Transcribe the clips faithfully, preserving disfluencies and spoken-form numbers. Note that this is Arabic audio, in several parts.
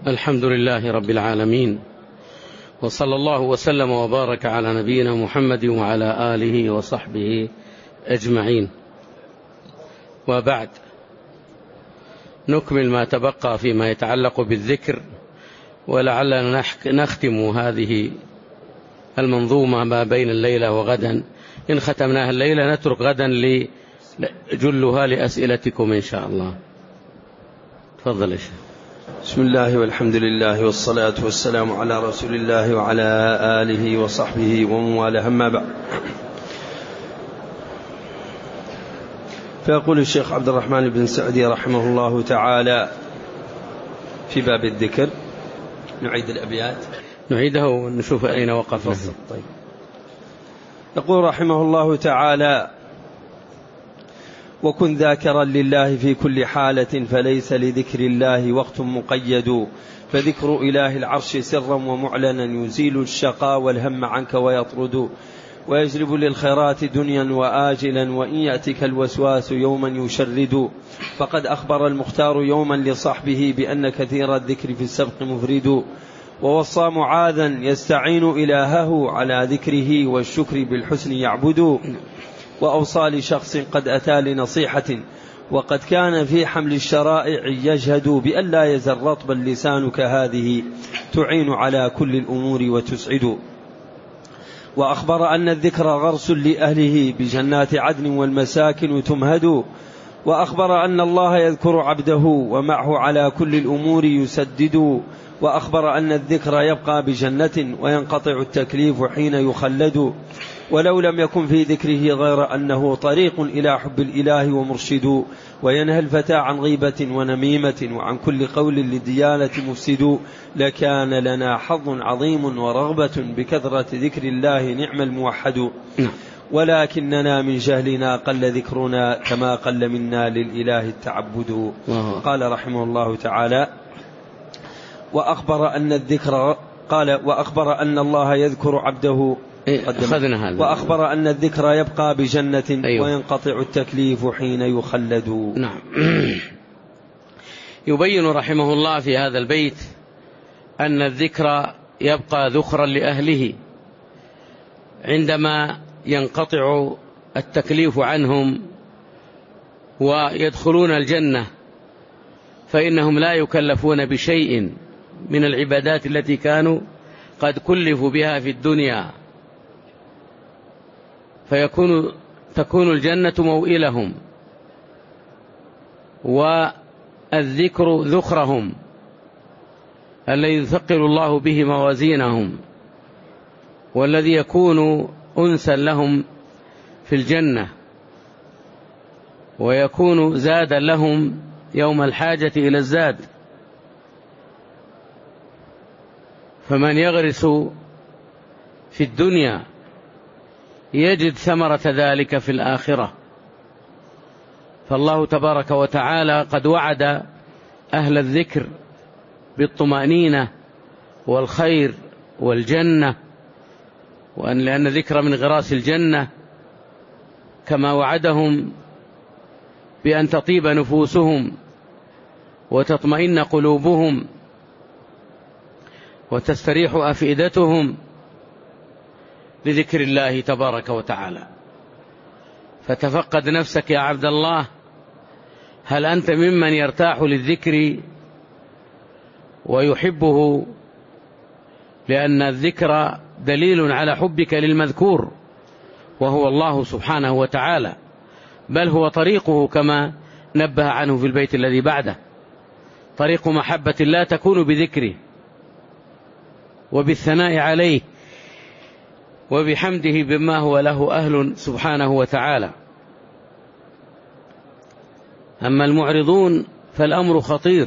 الحمد لله رب العالمين، وصلى الله وسلم وبارك على نبينا محمد وعلى آله وصحبه أجمعين. وبعد، نكمل ما تبقى فيما يتعلق بالذكر، ولعلنا نختم هذه المنظومة ما بين الليلة وغدا. إن ختمناها الليلة نترك غدا لجلها لأسئلتكم إن شاء الله. تفضل يا شيخ. بسم الله والحمد لله والصلاة والسلام على رسول الله وعلى آله وصحبه ومن والاه، أما بعد. فيقول الشيخ عبد الرحمن بن سعدي رحمه الله تعالى في باب الذكر، نعيد الأبيات نعيده ونشوف أين وقفنا. طيب. يقول رحمه الله تعالى: وكن ذاكرا لله في كل حالة، فليس لذكر الله وقت مقيد، فذكر إله العرش سرا ومعلنا يزيل الشقاء والهم عنك ويطرد، ويجلب للخيرات دنيا وآجلا، وإن يأتك الوسواس يوما يشرد. فقد أخبر المختار يوما لصحبه بأن كثير الذكر في السبق مفرد، ووصى معاذا يستعين إلهه على ذكره والشكر بالحسن يعبد، وأوصى لشخص قد أتى لنصيحة وقد كان في حمل الشرائع يجهد، بأن لا يزل رطبا لسانك هذه تعين على كل الأمور وتسعد. وأخبر أن الذكر غرس لأهله بجنات عدن والمساكن تمهد، وأخبر أن الله يذكر عبده ومعه على كل الأمور يسدد، وأخبر أن الذكر يبقى بجنة وينقطع التكليف حين يخلد، ولو لم يكن في ذكره غير أنه طريق إلى حب الإله ومرشد، وينهى الفتى عن غيبة ونميمة وعن كل قول للديانة مفسد، لكان لنا حظ عظيم ورغبة بكثرة ذكر الله نعم الموحد، ولكننا من جهلنا قل ذكرنا كما قل منا للإله التعبد. قال رحمه الله تعالى: وأخبر أن الذكر قال وأخبر أن الله يذكر عبده وأخبر أن الذكر يبقى بجنة أيوه. وينقطع التكليف حين يخلد. نعم. يبين رحمه الله في هذا البيت أن الذكر يبقى ذخرا لأهله عندما ينقطع التكليف عنهم ويدخلون الجنة، فإنهم لا يكلفون بشيء من العبادات التي كانوا قد كلفوا بها في الدنيا، فيكون تكون الجنة موئلهم والذكر ذخرهم الذي يثقل الله به موازينهم، والذي يكون أنسا لهم في الجنة، ويكون زادا لهم يوم الحاجة إلى الزاد. فمن يغرس في الدنيا يجد ثمرة ذلك في الآخرة. فالله تبارك وتعالى قد وعد أهل الذكر بالطمأنينة والخير والجنة، وأن لأن ذكر من غراس الجنة، كما وعدهم بأن تطيب نفوسهم وتطمئن قلوبهم وتستريح أفئدتهم لذكر الله تبارك وتعالى. فتفقد نفسك يا عبد الله، هل أنت ممن يرتاح للذكر ويحبه؟ لأن الذكر دليل على حبك للمذكور وهو الله سبحانه وتعالى، بل هو طريقه كما نبه عنه في البيت الذي بعده: طريق محبة لا تكون بذكره وبالثناء عليه وبحمده بما هو له أهل سبحانه وتعالى. أما المعرضون فالأمر خطير.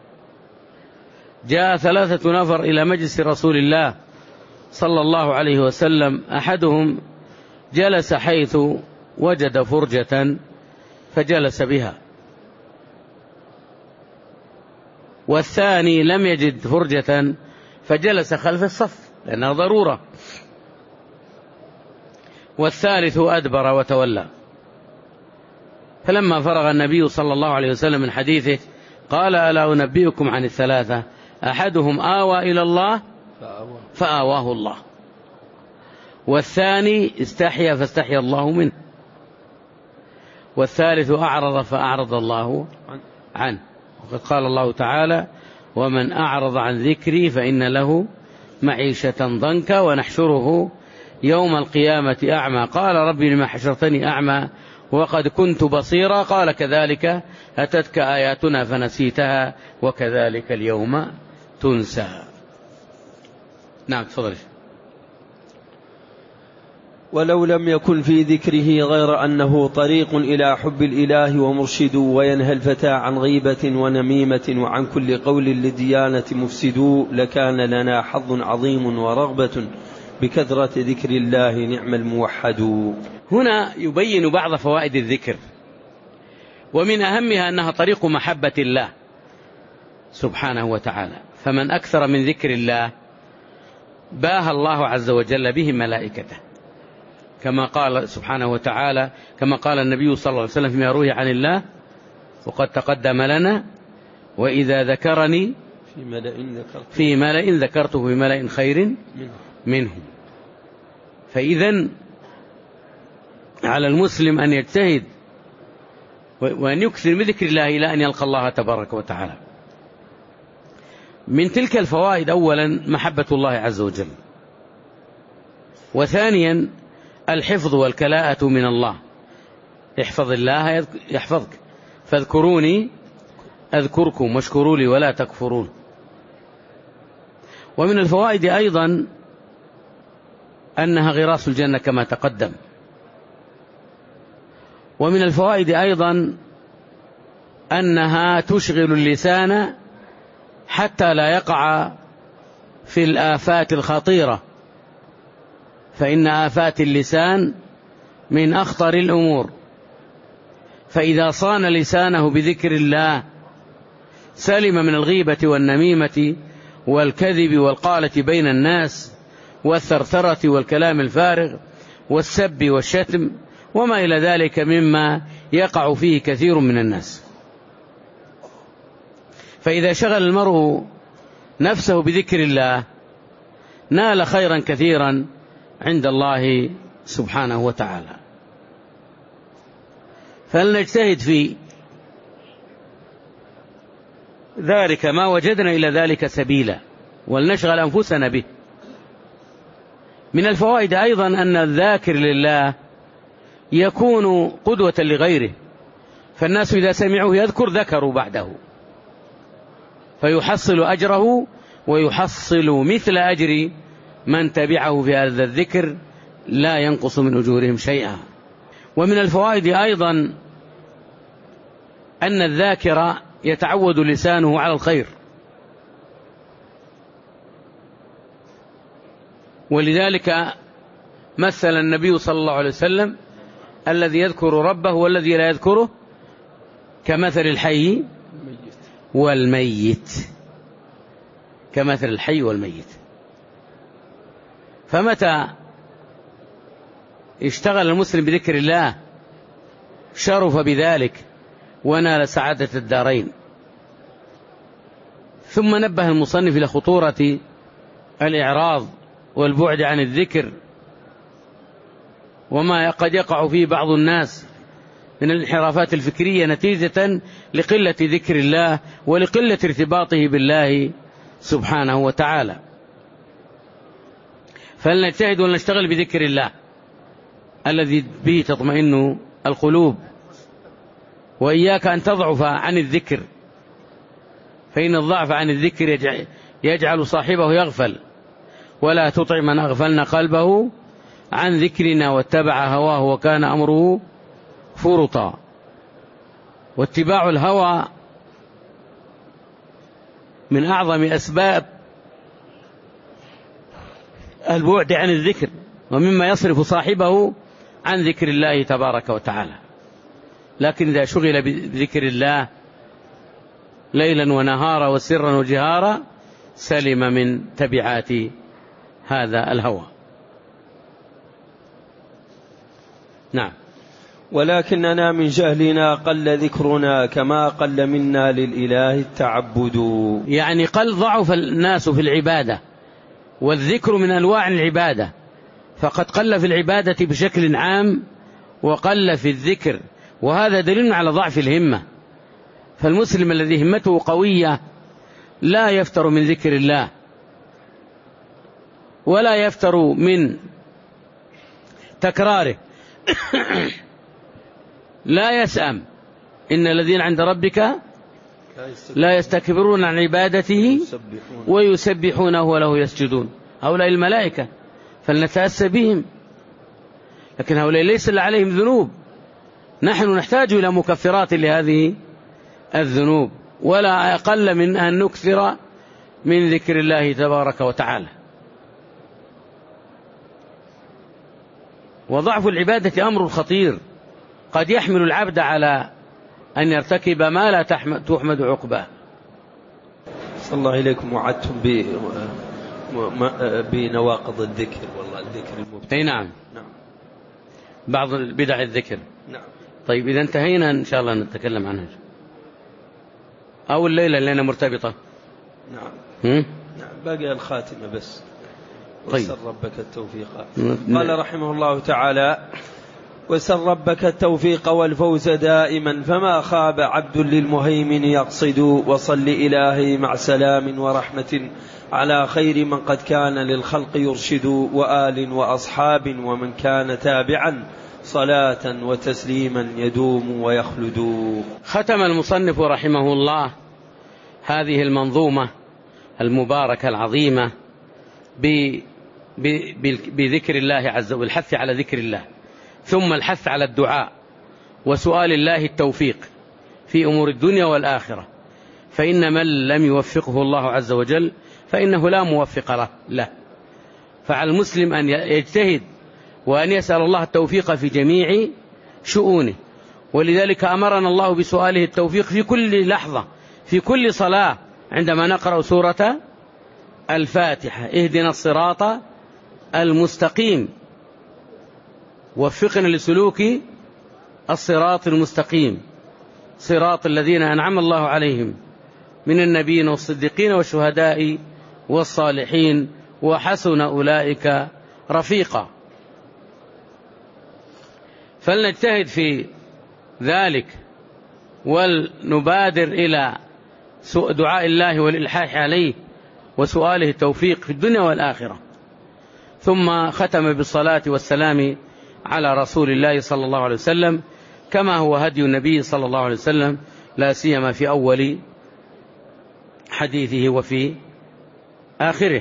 جاء ثلاثة نفر إلى مجلس رسول الله صلى الله عليه وسلم، أحدهم جلس حيث وجد فرجة فجلس بها، والثاني لم يجد فرجة فجلس خلف الصف لأنها ضرورة، والثالث أدبر وتولى. فلما فرغ النبي صلى الله عليه وسلم من حديثه قال: ألا أنبئكم عن الثلاثة أحدهم آوى إلى الله فآواه الله، والثاني استحيا فاستحيا الله منه، والثالث أعرض فأعرض الله عنه. وقد قال الله تعالى: ومن أعرض عن ذكري فإن له معيشة ضنكا ونحشره يوم القيامة أعمى قال رب لما حشرتني أعمى وقد كنت بصيرا قال كذلك أتتك آياتنا فنسيتها وكذلك اليوم تنسى. نعم تفضل. ولو لم يكن في ذكره غير أنه طريق إلى حب الإله ومرشد، وينهى الفتى عن غيبة ونميمة وعن كل قول للديانة مفسد، لكان لنا حظ عظيم ورغبة بكثرة ذكر الله نعم الموحد. هنا يبين بعض فوائد الذكر، ومن أهمها أنها طريق محبة الله سبحانه وتعالى، فمن أكثر من ذكر الله باهى الله عز وجل به ملائكته، كما قال سبحانه وتعالى، كما قال النبي صلى الله عليه وسلم فيما روي عن الله وقد تقدم لنا: وإذا ذكرني في ملأ ذكرته, في ملأ ذكرته في ملأ خير منهم. فإذن على المسلم أن يجتهد وأن يكثر من ذكر الله إلى أن يلقى الله تبارك وتعالى. من تلك الفوائد أولا محبة الله عز وجل، وثانيا الحفظ والكلاءة من الله. احفظ الله يحفظك، فاذكروني أذكركم واشكروا لي ولا تكفرون. ومن الفوائد أيضا أنها غراس الجنة كما تقدم. ومن الفوائد أيضا أنها تشغل اللسان حتى لا يقع في الآفات الخطيرة، فإن آفات اللسان من أخطر الأمور، فإذا صان لسانه بذكر الله سلم من الغيبة والنميمة والكذب والقالة بين الناس والثرثرة والكلام الفارغ والسب والشتم وما إلى ذلك مما يقع فيه كثير من الناس. فإذا شغل المرء نفسه بذكر الله نال خيرا كثيرا عند الله سبحانه وتعالى. فلنجتهد في ذلك ما وجدنا إلى ذلك سبيلا، ولنشغل أنفسنا به. من الفوائد أيضا أن الذاكر لله يكون قدوة لغيره، فالناس إذا سمعوه يذكر ذكروا بعده، فيحصل أجره ويحصل مثل أجر من تبعه في هذا الذكر لا ينقص من أجورهم شيئا. ومن الفوائد أيضا أن الذاكر يتعود لسانه على الخير، ولذلك مثل النبي صلى الله عليه وسلم الذي يذكر ربه والذي لا يذكره كمثل الحي والميت، كمثل الحي والميت. فمتى اشتغل المسلم بذكر الله شرف بذلك ونال سعادة الدارين. ثم نبه المصنف إلى خطورة الإعراض والبعد عن الذكر، وما قد يقع فيه بعض الناس من الانحرافات الفكرية نتيجة لقلة ذكر الله ولقلة ارتباطه بالله سبحانه وتعالى. فلنجتهد ونشتغل بذكر الله الذي به تطمئن القلوب، وإياك أن تضعف عن الذكر، فإن الضعف عن الذكر يجعل صاحبه يغفل، ولا تطع من أغفلنا قلبه عن ذكرنا واتبع هواه وكان أمره فرطا. واتباع الهوى من أعظم أسباب البعد عن الذكر، ومما يصرف صاحبه عن ذكر الله تبارك وتعالى. لكن إذا شغل بذكر الله ليلا ونهارا وسرا وجهارا سلم من تبعات هذا الهوى. نعم. ولكننا من جهلنا قل ذكرنا كما قل منا للإله التعبد. يعني قل ضعف الناس في العبادة، والذكر من أنواع العبادة، فقد قل في العبادة بشكل عام وقل في الذكر، وهذا دليل على ضعف الهمة. فالمسلم الذي همته قوية لا يفتر من ذكر الله ولا يفتر من تكراره لا يسأم. إن الذين عند ربك لا يستكبرون عن عبادته ويسبحونه وله يسجدون. هؤلاء الملائكة فلنتأسى بهم، لكن هؤلاء ليس عليهم ذنوب، نحن نحتاج إلى مكفرات لهذه الذنوب، ولا أقل من أن نكثر من ذكر الله تبارك وتعالى. وضعف العبادة أمر خطير قد يحمل العبد على أن يرتكب ما لا تحمد عقباه. صلى الله إليكم. وعدتم بنواقض الذكر، والله الذكر المبتدع. أي نعم. نعم. بعض بدع الذكر. نعم. طيب إذا انتهينا إن شاء الله نتكلم عنها، أو الليلة اللي أنا مرتبطة. نعم. هم؟ نعم. باقي الخاتمة بس. طيب. وسل ربك التوفيق. قال رحمه الله تعالى: وسل ربك التوفيق والفوز دائما، فما خاب عبد للمهيمن يقصد. وصل إلهي مع سلام ورحمة على خير من قد كان للخلق يرشد، وآل وأصحاب ومن كان تابعا، صلاة وتسليما يدوم ويخلد. ختم المصنف رحمه الله هذه المنظومة المباركة العظيمة بذكر الله عز وجل، الحث على ذكر الله، ثم الحث على الدعاء وسؤال الله التوفيق في أمور الدنيا والآخرة، فإن من لم يوفقه الله عز وجل فإنه لا موفق له. فعلى المسلم أن يجتهد وأن يسأل الله التوفيق في جميع شؤونه، ولذلك أمرنا الله بسؤاله التوفيق في كل لحظة، في كل صلاة، عندما نقرأ سورة الفاتحة: اهدنا الصراط المستقيم، وفقنا لسلوك الصراط المستقيم، صراط الذين أنعم الله عليهم من النبيين والصديقين والشهداء والصالحين وحسن أولئك رفيقا. فلنجتهد في ذلك ولنبادر إلى دعاء الله والإلحاح عليه وسؤاله التوفيق في الدنيا والآخرة. ثم ختم بالصلاة والسلام على رسول الله صلى الله عليه وسلم كما هو هدي النبي صلى الله عليه وسلم، لا سيما في أول حديثه وفي آخره.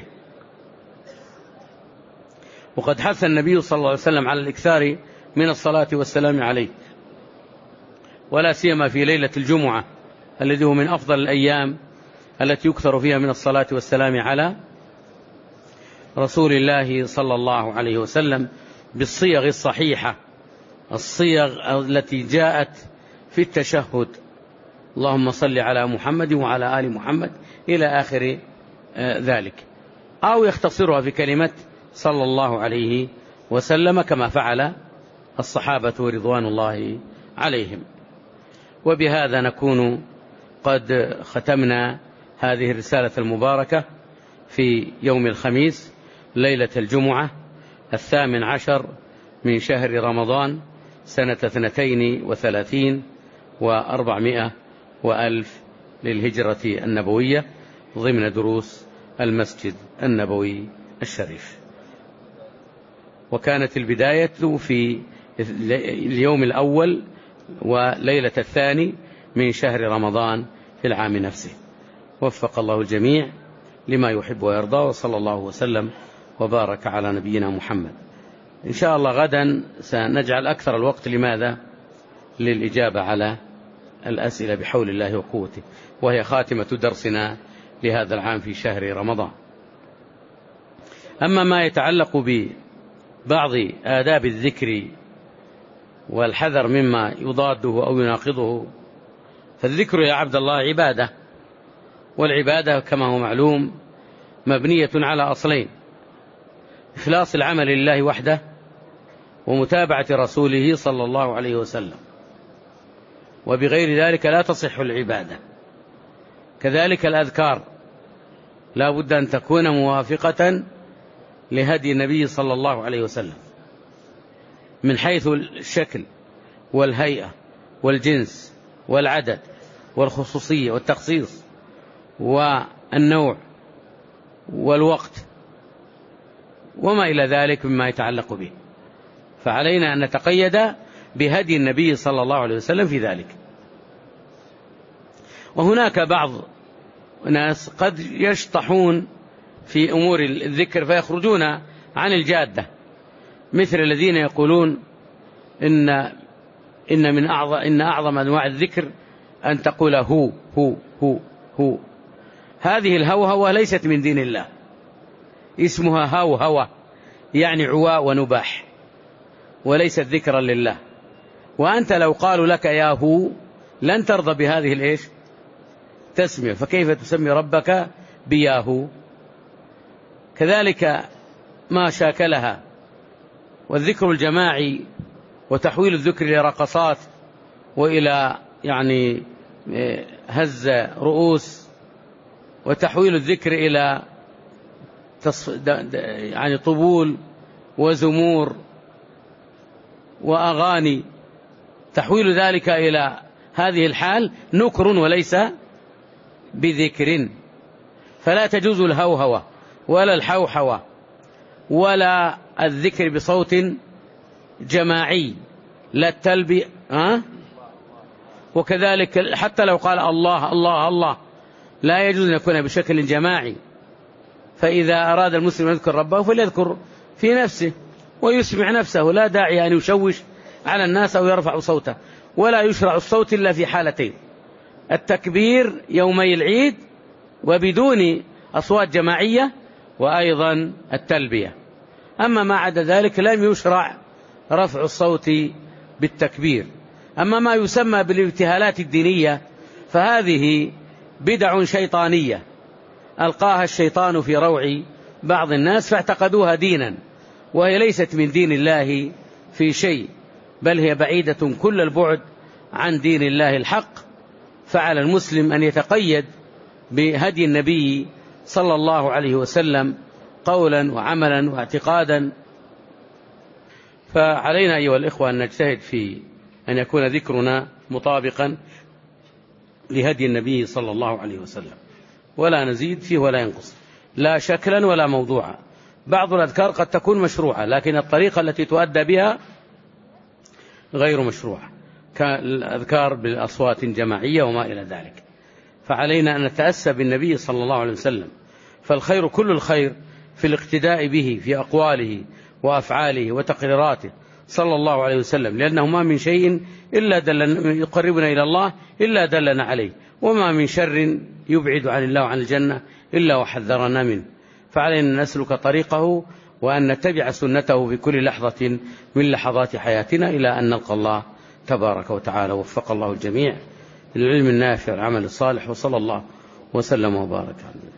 وقد حث النبي صلى الله عليه وسلم على الإكثار من الصلاة والسلام عليه، ولا سيما في ليلة الجمعة الذي هو من أفضل الأيام التي يكثر فيها من الصلاة والسلام على رسول الله صلى الله عليه وسلم بالصيغ الصحيحة، الصيغ التي جاءت في التشهد: اللهم صل على محمد وعلى آل محمد إلى آخر ذلك، أو يختصرها في كلمة صلى الله عليه وسلم كما فعل الصحابة رضوان الله عليهم. وبهذا نكون قد ختمنا هذه الرسالة المباركة في يوم الخميس ليلة الجمعة الثامن عشر من شهر رمضان سنة اثنتين وثلاثين وأربعمائة وألف للهجرة النبوية، ضمن دروس المسجد النبوي الشريف. وكانت البداية في اليوم الأول وليلة الثاني من شهر رمضان في العام نفسه. وفق الله الجميع لما يحب ويرضى، وصلى الله وسلم وبارك على نبينا محمد. إن شاء الله غدا سنجعل أكثر الوقت لماذا؟ للإجابة على الأسئلة بحول الله وقوته، وهي خاتمة درسنا لهذا العام في شهر رمضان. أما ما يتعلق ببعض آداب الذكر والحذر مما يضاده أو يناقضه، فالذكر يا عبد الله عبادة، والعبادة كما هو معلوم مبنية على أصلين: إخلاص العمل لله وحده، ومتابعة رسوله صلى الله عليه وسلم، وبغير ذلك لا تصح العبادة. كذلك الأذكار لا بد أن تكون موافقة لهدي النبي صلى الله عليه وسلم من حيث الشكل والهيئة والجنس والعدد والخصوصية والتخصيص والنوع والوقت وما إلى ذلك مما يتعلق به. فعلينا أن نتقيد بهدي النبي صلى الله عليه وسلم في ذلك. وهناك بعض الناس قد يشطحون في أمور الذكر فيخرجون عن الجادة، مثل الذين يقولون إن إن من أعظم إن أعظم أنواع الذكر أن تقول هو هو هو هو. هذه الهوهوة ليست من دين الله، اسمها هوهوة يعني عواء ونباح، وليست ذكرا لله. وأنت لو قالوا لك يا هو لن ترضى بهذه الإيش تسمية، فكيف تسمي ربك بياهو؟ كذلك ما شاكلها. والذكر الجماعي وتحويل الذكر إلى رقصات وإلى يعني هز رؤوس، وتحويل الذكر إلى يعني طبول وزمور وأغاني، تحويل ذلك إلى هذه الحال نكر وليس بذكر. فلا تجوز الهوهوة ولا الحوحوة ولا الذكر بصوت جماعي، لا التلبي أه؟ وكذلك حتى لو قال الله الله الله لا يجوز أن يكون بشكل جماعي. فإذا أراد المسلم يذكر ربه فليذكر في نفسه ويسمع نفسه، لا داعي أن يشوش على الناس أو يرفع صوته. ولا يشرع الصوت إلا في حالتين: التكبير يومي العيد وبدون أصوات جماعية، وأيضا التلبية. أما ما عدا ذلك لم يشرع رفع الصوت بالتكبير. أما ما يسمى بالابتهالات الدينية فهذه بدع شيطانية ألقاها الشيطان في روع بعض الناس فاعتقدوها دينا، وهي ليست من دين الله في شيء، بل هي بعيدة كل البعد عن دين الله الحق. فعلى المسلم أن يتقيد بهدي النبي صلى الله عليه وسلم قولا وعملا واعتقادا. فعلينا أيها الإخوة أن نجتهد في أن يكون ذكرنا مطابقا لهدي النبي صلى الله عليه وسلم، ولا نزيد فيه ولا ينقص، لا شكلا ولا موضوعا. بعض الأذكار قد تكون مشروعة، لكن الطريقة التي تؤدى بها غير مشروعة، كالأذكار بالأصوات جماعية وما إلى ذلك. فعلينا أن نتأسى بالنبي صلى الله عليه وسلم، فالخير كل الخير في الاقتداء به في أقواله وأفعاله وتقريراته صلى الله عليه وسلم، لأنه ما من شيء إلا دلنا يقربنا إلى الله إلا دلنا عليه، وما من شر يبعد عن الله وعن الجنة إلا وحذرنا منه. فعلينا أن نسلك طريقه وأن نتبع سنته في كل لحظة من لحظات حياتنا إلى أن نلقى الله تبارك وتعالى. وفق الله الجميع للعلم النافع والعمل الصالح، وصلى الله وسلم وبارك عليه.